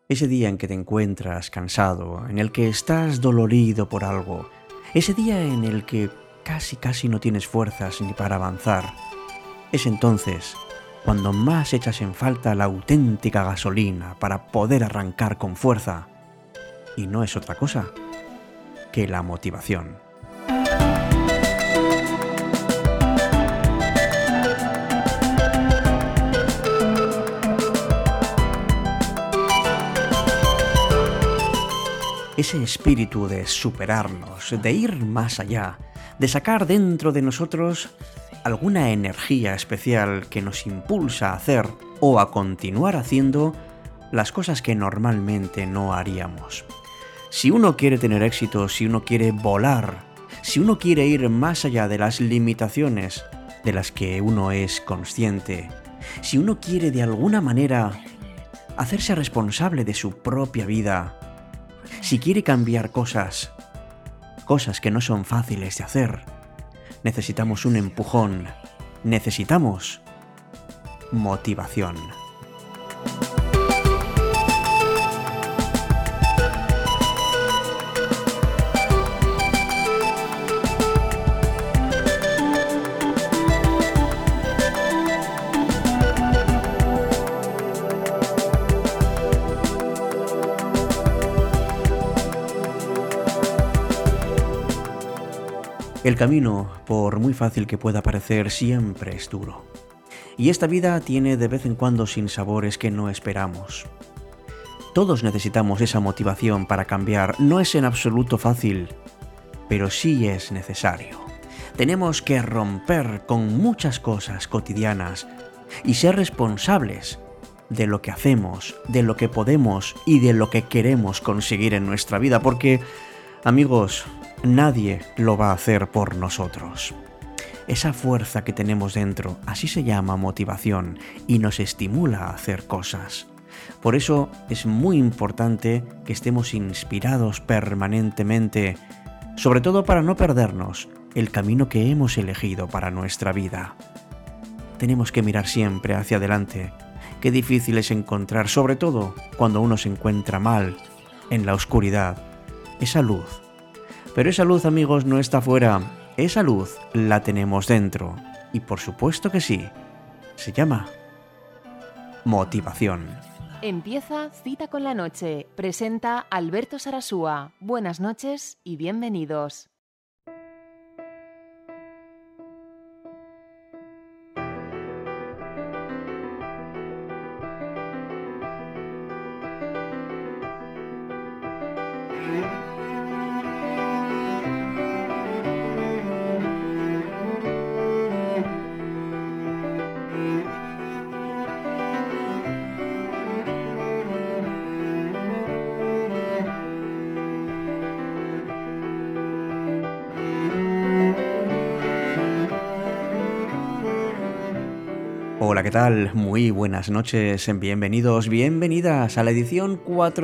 Ese día en que te encuentras cansado, en el que estás dolorido por algo, ese día en el que casi no tienes fuerzas ni para avanzar, es entonces cuando más echas en falta la auténtica gasolina para poder arrancar con fuerza. Y no es otra cosa que la motivación. Ese espíritu de superarnos, de ir más allá, de sacar dentro de nosotros alguna energía especial que nos impulsa a hacer o a continuar haciendo las cosas que normalmente no haríamos. Si uno quiere tener éxito, si uno quiere volar, si uno quiere ir más allá de las limitaciones de las que uno es consciente, si uno quiere de alguna manera hacerse responsable de su propia vida, si quiere cambiar cosas que no son fáciles de hacer, necesitamos un empujón, necesitamos motivación. El camino, por muy fácil que pueda parecer, siempre es duro. Y esta vida tiene de vez en cuando sinsabores que no esperamos. Todos necesitamos esa motivación para cambiar. No es en absoluto fácil, pero sí es necesario. Tenemos que romper con muchas cosas cotidianas y ser responsables de lo que hacemos, de lo que podemos y de lo que queremos conseguir en nuestra vida, porque, amigos, nadie lo va a hacer por nosotros. Esa fuerza que tenemos dentro, así se llama motivación, y nos estimula a hacer cosas. Por eso es muy importante que estemos inspirados permanentemente, sobre todo para no perdernos el camino que hemos elegido para nuestra vida. Tenemos que mirar siempre hacia adelante. Qué difícil es encontrar, sobre todo cuando uno se encuentra mal, en la oscuridad, esa luz. Pero esa luz, amigos, no está fuera. Esa luz la tenemos dentro. Y por supuesto que sí. Se llama motivación. Empieza Cita con la Noche. Presenta Alberto Sarasúa. Buenas noches y bienvenidos. Hola, ¿qué tal? Muy buenas noches, bienvenidos, bienvenidas a la edición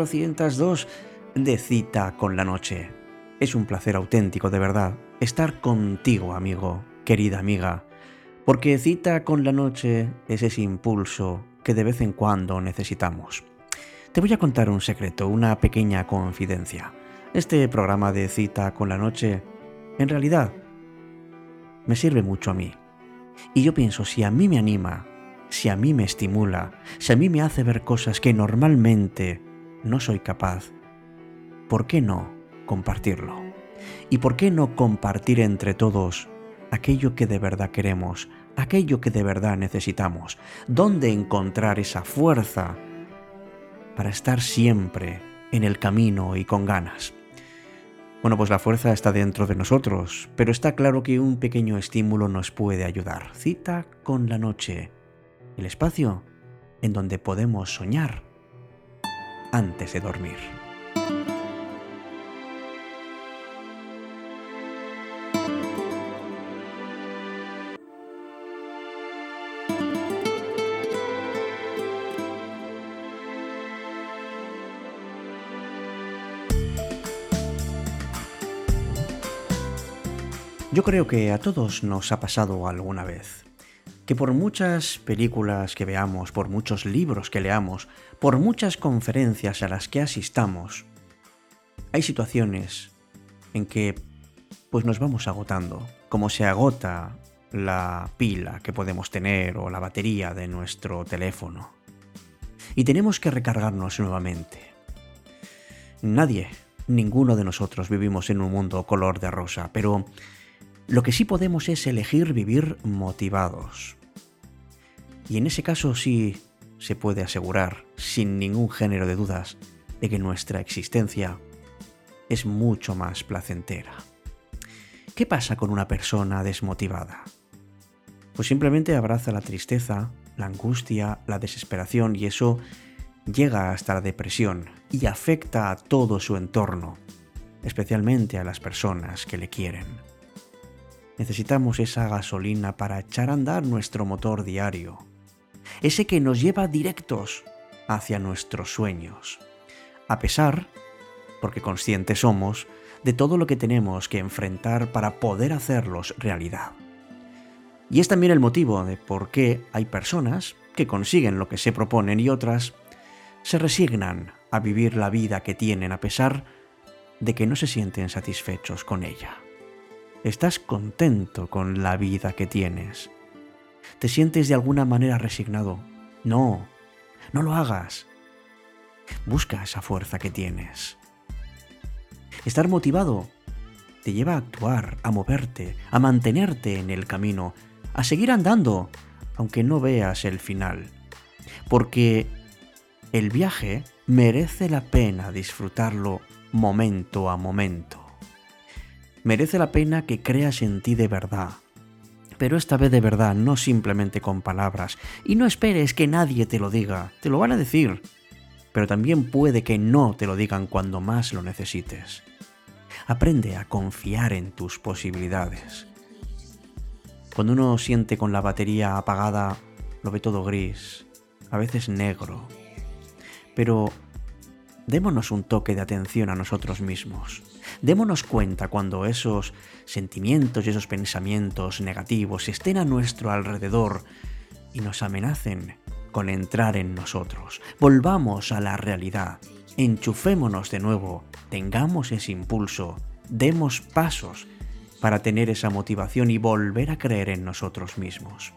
402 de Cita con la Noche. Es un placer auténtico, de verdad, estar contigo, amigo, querida amiga, porque Cita con la Noche es ese impulso que de vez en cuando necesitamos. Te voy a contar un secreto, una pequeña confidencia. Este programa de Cita con la Noche, en realidad, me sirve mucho a mí. Y yo pienso, si a mí me anima, si a mí me estimula, si a mí me hace ver cosas que normalmente no soy capaz, ¿por qué no compartirlo? ¿Y por qué no compartir entre todos aquello que de verdad queremos, aquello que de verdad necesitamos? ¿Dónde encontrar esa fuerza para estar siempre en el camino y con ganas? Bueno, pues la fuerza está dentro de nosotros, pero está claro que un pequeño estímulo nos puede ayudar. Cita con la Noche, el espacio en donde podemos soñar antes de dormir. Yo creo que a todos nos ha pasado alguna vez que por muchas películas que veamos, por muchos libros que leamos, por muchas conferencias a las que asistamos, hay situaciones en que pues nos vamos agotando, como se agota la pila que podemos tener o la batería de nuestro teléfono. Y tenemos que recargarnos nuevamente. Ninguno de nosotros vivimos en un mundo color de rosa, pero lo que sí podemos es elegir vivir motivados. Y en ese caso sí se puede asegurar, sin ningún género de dudas, de que nuestra existencia es mucho más placentera. ¿Qué pasa con una persona desmotivada? Pues simplemente abraza la tristeza, la angustia, la desesperación y eso llega hasta la depresión y afecta a todo su entorno, especialmente a las personas que le quieren. Necesitamos esa gasolina para echar a andar nuestro motor diario, ese que nos lleva directos hacia nuestros sueños, a pesar, porque conscientes somos, de todo lo que tenemos que enfrentar para poder hacerlos realidad. Y es también el motivo de por qué hay personas que consiguen lo que se proponen y otras se resignan a vivir la vida que tienen a pesar de que no se sienten satisfechos con ella. ¿Estás contento con la vida que tienes? ¿Te sientes de alguna manera resignado? No lo hagas. Busca esa fuerza que tienes. Estar motivado te lleva a actuar, a moverte, a mantenerte en el camino, a seguir andando, aunque no veas el final. Porque el viaje merece la pena disfrutarlo momento a momento. Merece la pena que creas en ti de verdad. Pero esta vez de verdad, no simplemente con palabras. Y no esperes que nadie te lo diga. Te lo van a decir. Pero también puede que no te lo digan cuando más lo necesites. Aprende a confiar en tus posibilidades. Cuando uno siente con la batería apagada, lo ve todo gris, a veces negro. Pero démonos un toque de atención a nosotros mismos. Démonos cuenta cuando esos sentimientos y esos pensamientos negativos estén a nuestro alrededor y nos amenacen con entrar en nosotros. Volvamos a la realidad, enchufémonos de nuevo, tengamos ese impulso, demos pasos para tener esa motivación y volver a creer en nosotros mismos.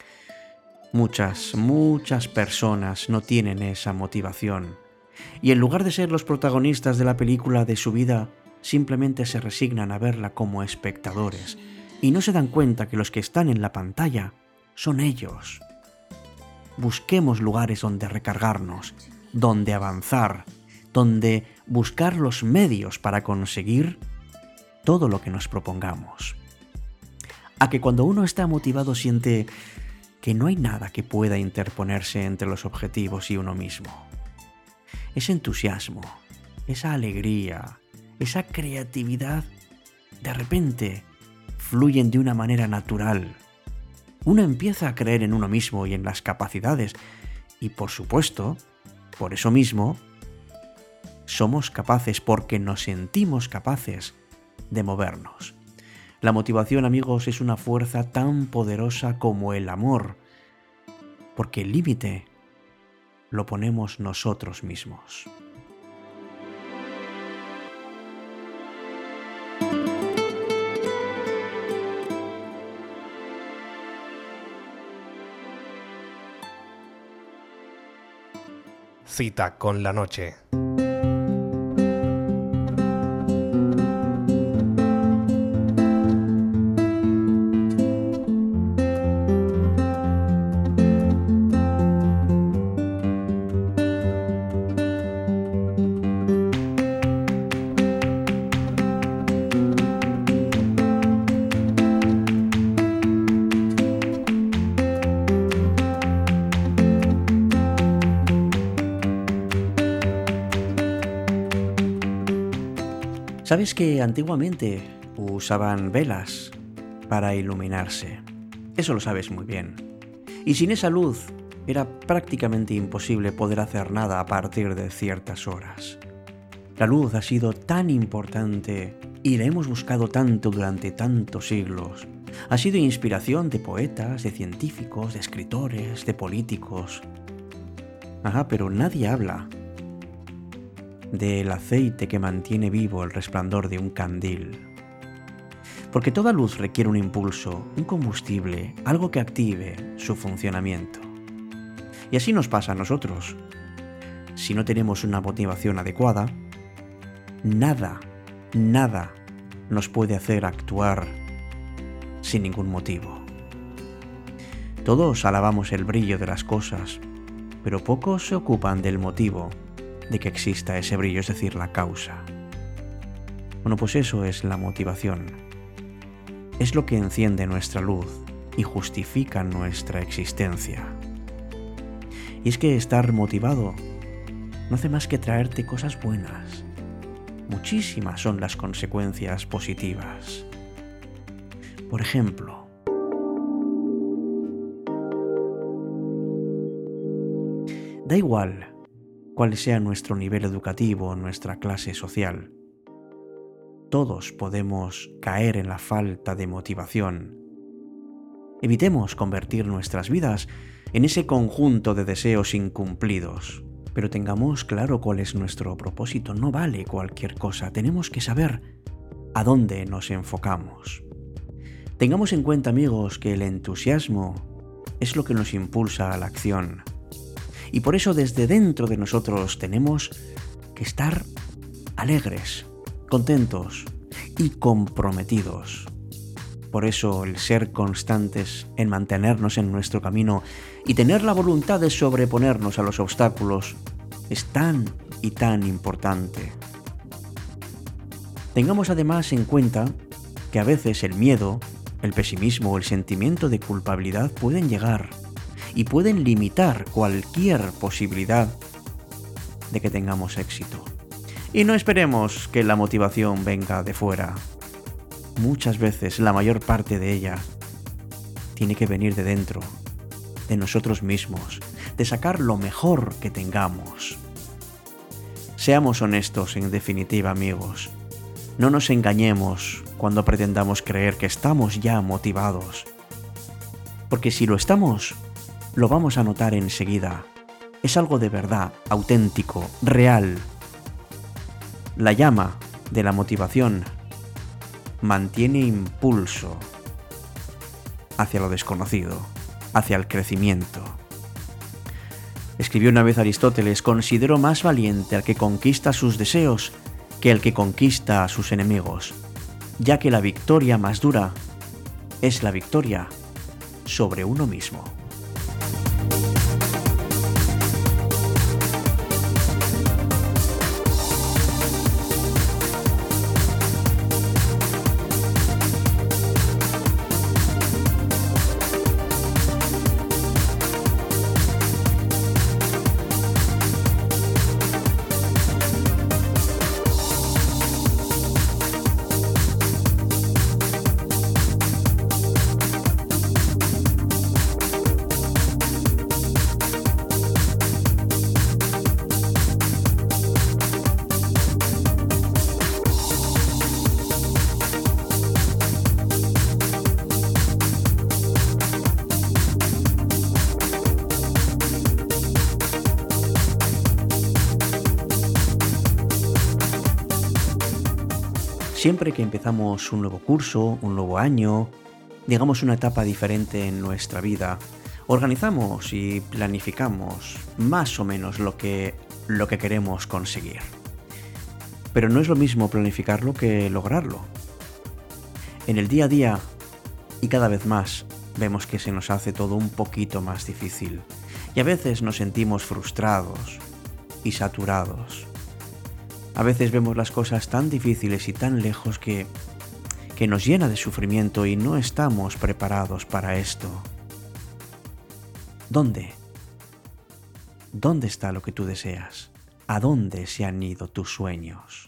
Muchas personas no tienen esa motivación y en lugar de ser los protagonistas de la película de su vida, simplemente se resignan a verla como espectadores y no se dan cuenta que los que están en la pantalla son ellos. Busquemos lugares donde recargarnos, donde avanzar, donde buscar los medios para conseguir todo lo que nos propongamos. A que cuando uno está motivado siente que no hay nada que pueda interponerse entre los objetivos y uno mismo. Ese entusiasmo, esa alegría, esa creatividad, de repente fluyen de una manera natural. Uno empieza a creer en uno mismo y en las capacidades y, por supuesto, por eso mismo, somos capaces porque nos sentimos capaces de movernos. La motivación, amigos, es una fuerza tan poderosa como el amor, porque el límite lo ponemos nosotros mismos. Cita con la noche. ¿Sabes que antiguamente usaban velas para iluminarse? Eso lo sabes muy bien. Y sin esa luz era prácticamente imposible poder hacer nada a partir de ciertas horas. La luz ha sido tan importante y la hemos buscado tanto durante tantos siglos Ha sido inspiración de poetas, de científicos, de escritores, de políticos. Pero nadie habla del aceite que mantiene vivo el resplandor de un candil. Porque toda luz requiere un impulso, un combustible, algo que active su funcionamiento. Y así nos pasa a nosotros. Si no tenemos una motivación adecuada, nada nos puede hacer actuar sin ningún motivo. Todos alabamos el brillo de las cosas, pero pocos se ocupan del motivo de que exista ese brillo, es decir, la causa. Bueno, pues eso es la motivación. Es lo que enciende nuestra luz y justifica nuestra existencia. Y es que estar motivado no hace más que traerte cosas buenas. Muchísimas son las consecuencias positivas. Por ejemplo, da igual cuál sea nuestro nivel educativo o nuestra clase social. Todos podemos caer en la falta de motivación. Evitemos convertir nuestras vidas en ese conjunto de deseos incumplidos. Pero tengamos claro cuál es nuestro propósito. No vale cualquier cosa. Tenemos que saber a dónde nos enfocamos. Tengamos en cuenta, amigos, que el entusiasmo es lo que nos impulsa a la acción. Y por eso desde dentro de nosotros tenemos que estar alegres, contentos y comprometidos. Por eso el ser constantes en mantenernos en nuestro camino y tener la voluntad de sobreponernos a los obstáculos es tan y tan importante. Tengamos además en cuenta que a veces el miedo, el pesimismo o el sentimiento de culpabilidad pueden llegar y pueden limitar cualquier posibilidad de que tengamos éxito. Y no esperemos que la motivación venga de fuera. Muchas veces, la mayor parte de ella, tiene que venir de dentro, de nosotros mismos, de sacar lo mejor que tengamos. Seamos honestos, en definitiva, amigos. No nos engañemos cuando pretendamos creer que estamos ya motivados. Porque si lo estamos, lo vamos a notar enseguida. Es algo de verdad, auténtico, real. La llama de la motivación mantiene impulso hacia lo desconocido, hacia el crecimiento. Escribió una vez Aristóteles: considero más valiente al que conquista sus deseos que al que conquista a sus enemigos, ya que la victoria más dura es la victoria sobre uno mismo. Siempre que empezamos un nuevo curso, un nuevo año, digamos una etapa diferente en nuestra vida, organizamos y planificamos más o menos lo que queremos conseguir. Pero no es lo mismo planificarlo que lograrlo. En el día a día, y cada vez más, vemos que se nos hace todo un poquito más difícil. Y a veces nos sentimos frustrados y saturados. A veces vemos las cosas tan difíciles y tan lejos que nos llena de sufrimiento y no estamos preparados para esto. ¿Dónde? ¿Dónde está lo que tú deseas? ¿A dónde se han ido tus sueños?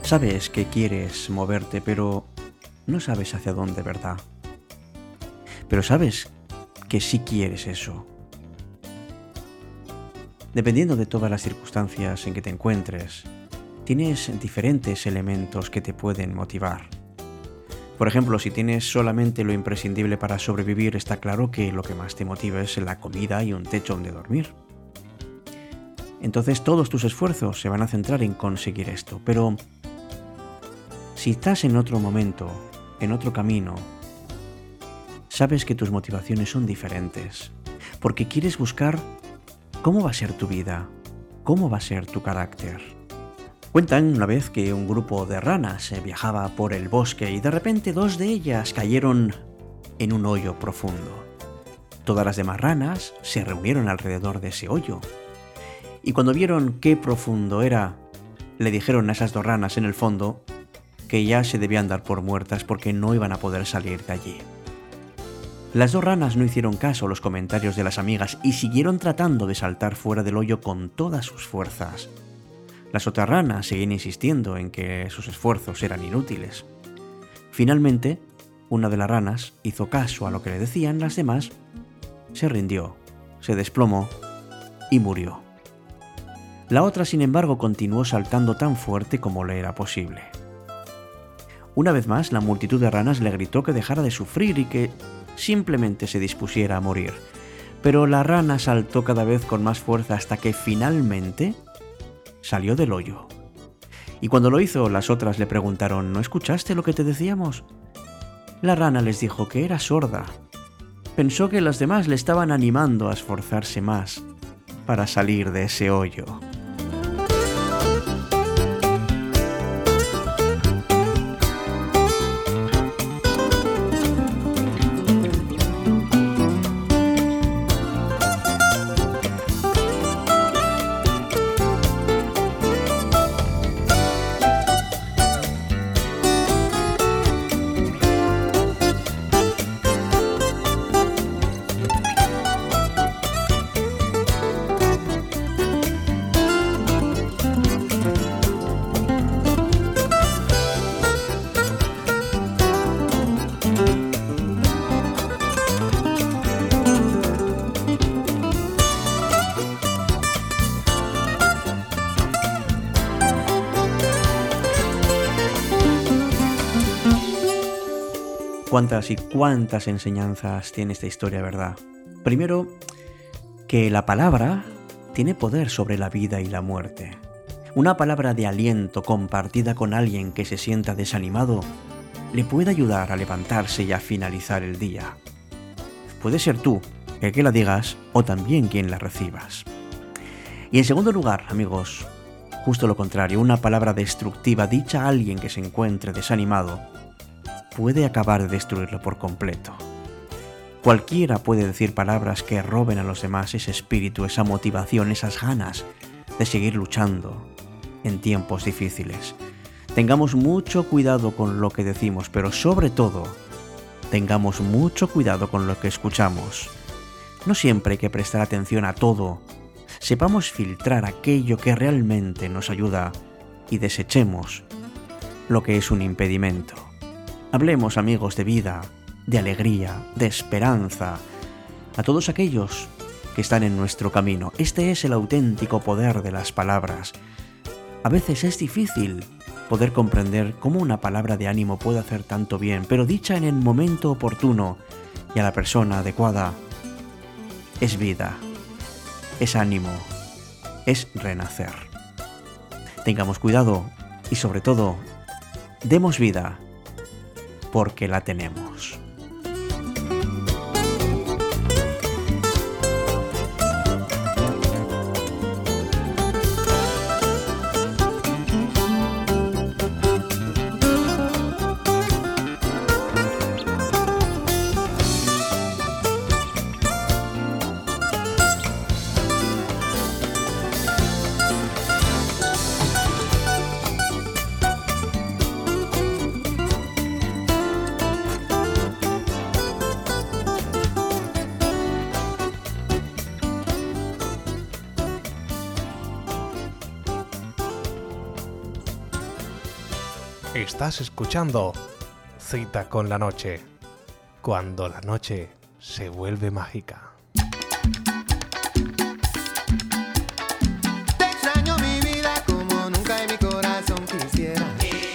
Sabes que quieres moverte, pero no sabes hacia dónde, ¿verdad? Pero sabes que sí quieres eso. Dependiendo de todas las circunstancias en que te encuentres, tienes diferentes elementos que te pueden motivar. Por ejemplo, si tienes solamente lo imprescindible para sobrevivir, está claro que lo que más te motiva es la comida y un techo donde dormir. Entonces todos tus esfuerzos se van a centrar en conseguir esto. Pero si estás en otro momento, en otro camino, sabes que tus motivaciones son diferentes, porque quieres buscar cómo va a ser tu vida, cómo va a ser tu carácter. Cuentan una vez que un grupo de ranas viajaba por el bosque y de repente 2 de ellas cayeron en un hoyo profundo. Todas las demás ranas se reunieron alrededor de ese hoyo. Y cuando vieron qué profundo era, le dijeron a esas 2 ranas en el fondo que ya se debían dar por muertas porque no iban a poder salir de allí. Las 2 ranas no hicieron caso a los comentarios de las amigas y siguieron tratando de saltar fuera del hoyo con todas sus fuerzas. Las otras ranas seguían insistiendo en que sus esfuerzos eran inútiles. Finalmente, una de las ranas hizo caso a lo que le decían, las demás se rindió, se desplomó y murió. La otra, sin embargo, continuó saltando tan fuerte como le era posible. Una vez más, la multitud de ranas le gritó que dejara de sufrir y que simplemente se dispusiera a morir. Pero la rana saltó cada vez con más fuerza hasta que finalmente salió del hoyo. Y cuando lo hizo, las otras le preguntaron: ¿no escuchaste lo que te decíamos? La rana les dijo que era sorda. Pensó que los demás le estaban animando a esforzarse más para salir de ese hoyo. Cuántas y cuántas enseñanzas tiene esta historia, ¿verdad? Primero, que la palabra tiene poder sobre la vida y la muerte. Una palabra de aliento compartida con alguien que se sienta desanimado le puede ayudar a levantarse y a finalizar el día. Puede ser tú el que la digas o también quien la recibas. Y en segundo lugar, amigos, justo lo contrario, una palabra destructiva dicha a alguien que se encuentre desanimado puede acabar de destruirlo por completo. Cualquiera puede decir palabras que roben a los demás ese espíritu, esa motivación, esas ganas de seguir luchando en tiempos difíciles. Tengamos mucho cuidado con lo que decimos, pero sobre todo, tengamos mucho cuidado con lo que escuchamos. No siempre hay que prestar atención a todo. Sepamos filtrar aquello que realmente nos ayuda y desechemos lo que es un impedimento. Hablemos, amigos, de vida, de alegría, de esperanza, a todos aquellos que están en nuestro camino. Este es el auténtico poder de las palabras. A veces es difícil poder comprender cómo una palabra de ánimo puede hacer tanto bien, pero dicha en el momento oportuno y a la persona adecuada, es vida, es ánimo, es renacer. Tengamos cuidado y sobre todo, demos vida porque la tenemos. Estás escuchando Cita con la Noche, cuando la noche se vuelve mágica. Te extraño mi vida como nunca en mi corazón quisiera.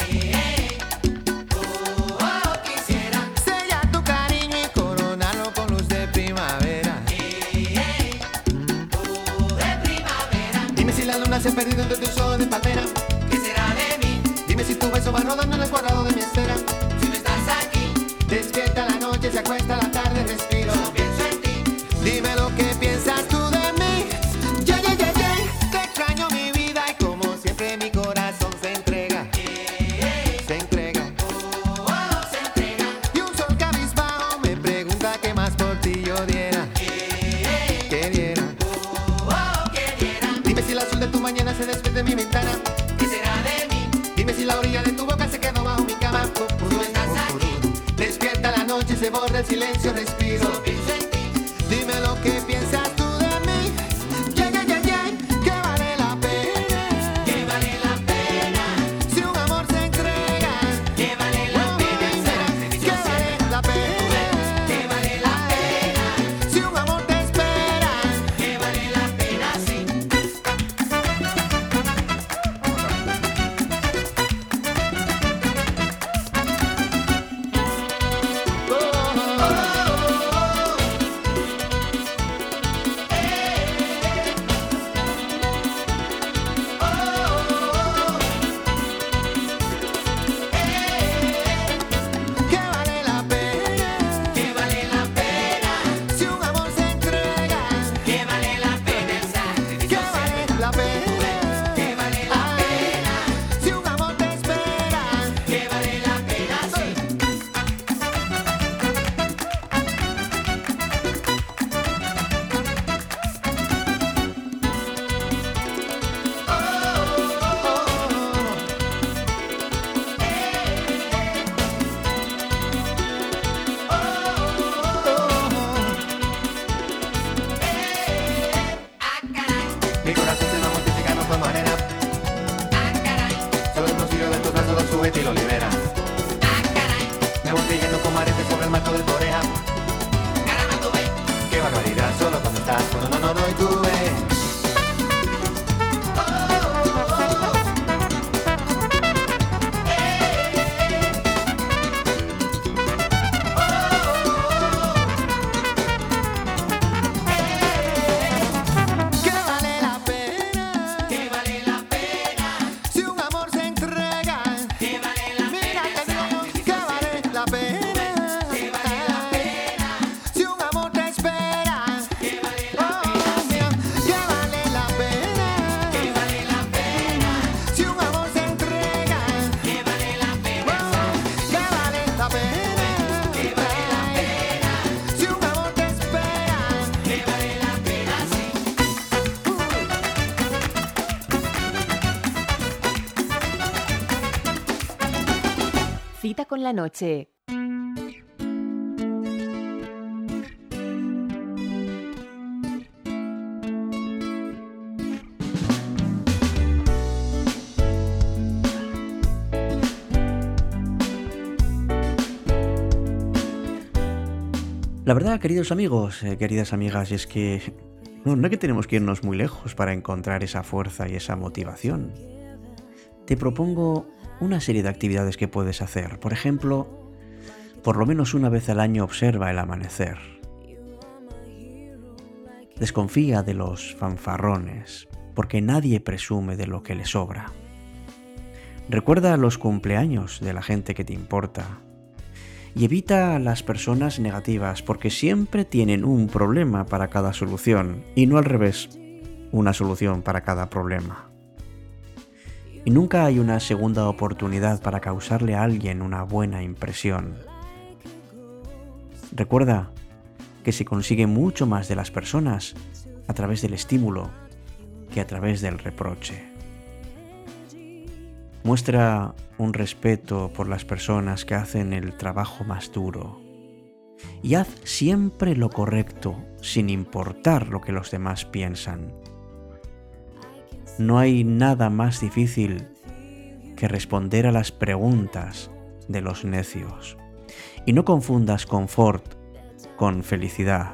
Quisiera sellar tu cariño y coronarlo con luz de primavera. Dime si la luna se ha perdido entre tus ojos de palmera. ¿Qué será de mí? Dime si tu beso va rodando en el cuadrado de mi esfera. Si no estás aquí, despierta la noche, se acuesta la tarde, respiro. Solo pienso en ti. Dime lo que piensas tú de mí. Yeah. Te extraño mi vida y como siempre mi corazón se entrega. Se entrega. Se entrega. Y un sol cabizbajo me pregunta qué más por ti yo diera. Que diera. Dime si el azul de tu mañana se despierta en mi ventana. ¿Qué será de mí? Dime si la orilla de tu boca se quedó bajo mi cama. Tú estás aquí. Despierta la noche, se borra el silencio, respiro. Solo pienso en ti. Dime lo que piensas tú de mí. Yeah. Que vale la pena. Que vale la pena. Si un amor se entrega. Que vale la pena. Que vale la pena. Que vale la pena. Si un amor te espera. Que vale la pena, sí. Que vale la pena. Que vale la pena. Si un amor se entrega. Que vale la pena el sacrificio. Que vale la pena. Que vale la pena. Si un amor te espera. Que vale la pena, sí. Mi corazón se va multiplicando por manera. Solo el bolsillo de tus brazos lo sube y lo libera. Me voy cayendo como arete sobre el marco de tu oreja. Qué barbaridad, solo cuando estás, cuando no, y tú ves. Que vale la pena. Que vale la pena. Si un amor se entrega. Que vale la pena. Mira, te digo, que vale la pena. Que vale la pena. Si un amor te espera. Que vale la pena. Que vale la pena. Que vale la pena. Si un amor se entrega. Que vale la pena. Que vale la pena. Que vale la pena. Si un amor te espera. Que vale la pena, sí. Cita con la noche. La verdad, queridos amigos, queridas amigas, es que no es que tenemos que irnos muy lejos para encontrar esa fuerza y esa motivación. Te propongo una serie de actividades que puedes hacer. Por ejemplo, por lo menos una vez al año observa el amanecer. Desconfía de los fanfarrones, porque nadie presume de lo que le sobra. Recuerda los cumpleaños de la gente que te importa. Y evita a las personas negativas, porque siempre tienen un problema para cada solución, y no al revés, una solución para cada problema. Y nunca hay una segunda oportunidad para causarle a alguien una buena impresión. Recuerda que se consigue mucho más de las personas a través del estímulo que a través del reproche. Muestra un respeto por las personas que hacen el trabajo más duro. Y haz siempre lo correcto, sin importar lo que los demás piensan. No hay nada más difícil que responder a las preguntas de los necios. Y no confundas confort con felicidad.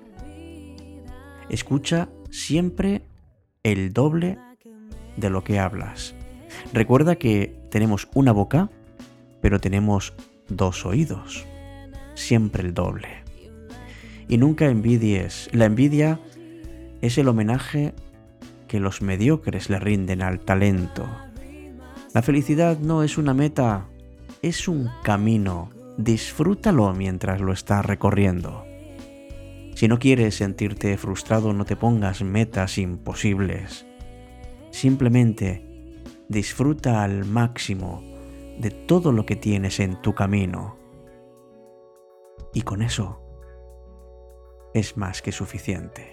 Escucha siempre el doble de lo que hablas. Recuerda que tenemos una boca, pero tenemos 2 oídos. Siempre el doble. Y nunca envidies. La envidia es el homenaje que los mediocres le rinden al talento. La felicidad no es una meta, es un camino. Disfrútalo mientras lo estás recorriendo. Si no quieres sentirte frustrado, no te pongas metas imposibles. Simplemente disfruta al máximo de todo lo que tienes en tu camino. Y con eso es más que suficiente.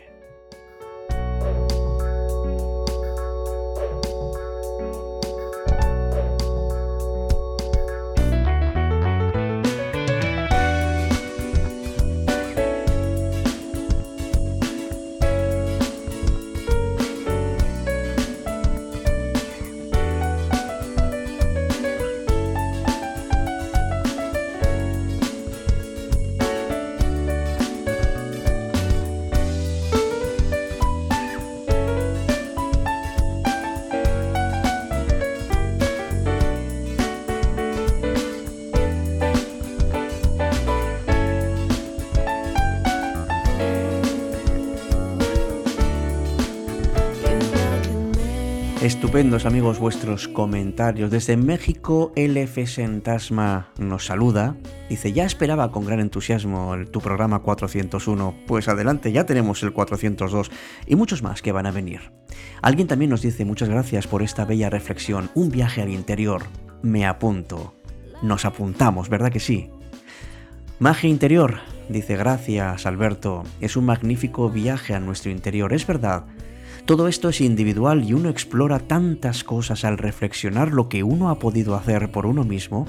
Estupendos, amigos, vuestros comentarios. Desde México, LF Sentasma nos saluda. Dice, ya esperaba con gran entusiasmo tu programa 401. Pues adelante, ya tenemos el 402 y muchos más que van a venir. Alguien también nos dice, muchas gracias por esta bella reflexión. Un viaje al interior. Me apunto. Nos apuntamos, ¿verdad que sí? Magia interior. Dice, gracias, Alberto. Es un magnífico viaje a nuestro interior. Es verdad. Todo esto es individual y uno explora tantas cosas al reflexionar lo que uno ha podido hacer por uno mismo.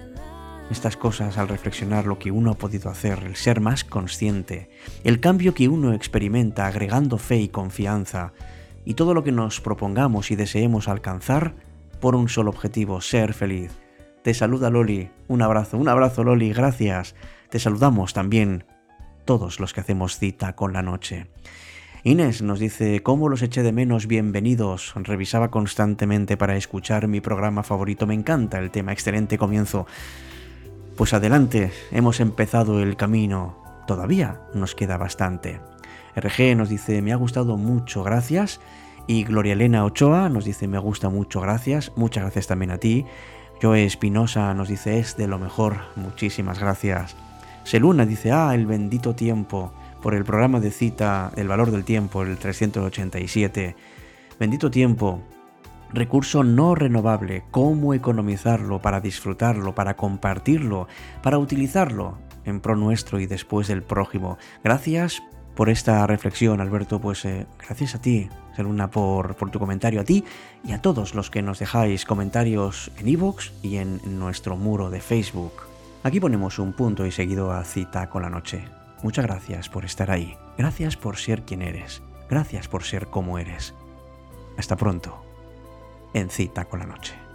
Estas cosas al reflexionar lo que uno ha podido hacer, el ser más consciente, el cambio que uno experimenta agregando fe y confianza, y todo lo que nos propongamos y deseemos alcanzar por un solo objetivo, ser feliz. Te saluda Loli, un abrazo Loli, gracias. Te saludamos también todos los que hacemos cita con la noche. Inés nos dice, ¿cómo los eché de menos? Bienvenidos. Revisaba constantemente para escuchar mi programa favorito. Me encanta el tema, excelente comienzo. Pues adelante, hemos empezado el camino. Todavía nos queda bastante. RG nos dice, me ha gustado mucho, gracias. Y Gloria Elena Ochoa nos dice, me gusta mucho, gracias. Muchas gracias también a ti. Joe Espinosa nos dice, es de lo mejor. Muchísimas gracias. Seluna dice, el bendito tiempo. Por el programa de cita El valor del tiempo, el 387. Bendito tiempo, recurso no renovable, cómo economizarlo para disfrutarlo, para compartirlo, para utilizarlo en pro nuestro y después del prójimo. Gracias por esta reflexión, Alberto, pues gracias a ti, Seluna, por tu comentario, a ti y a todos los que nos dejáis comentarios en iVoox y en nuestro muro de Facebook. Aquí ponemos un punto y seguido a Cita con la Noche. Muchas gracias por estar ahí. Gracias por ser quien eres. Gracias por ser como eres. Hasta pronto. En Cita con la Noche.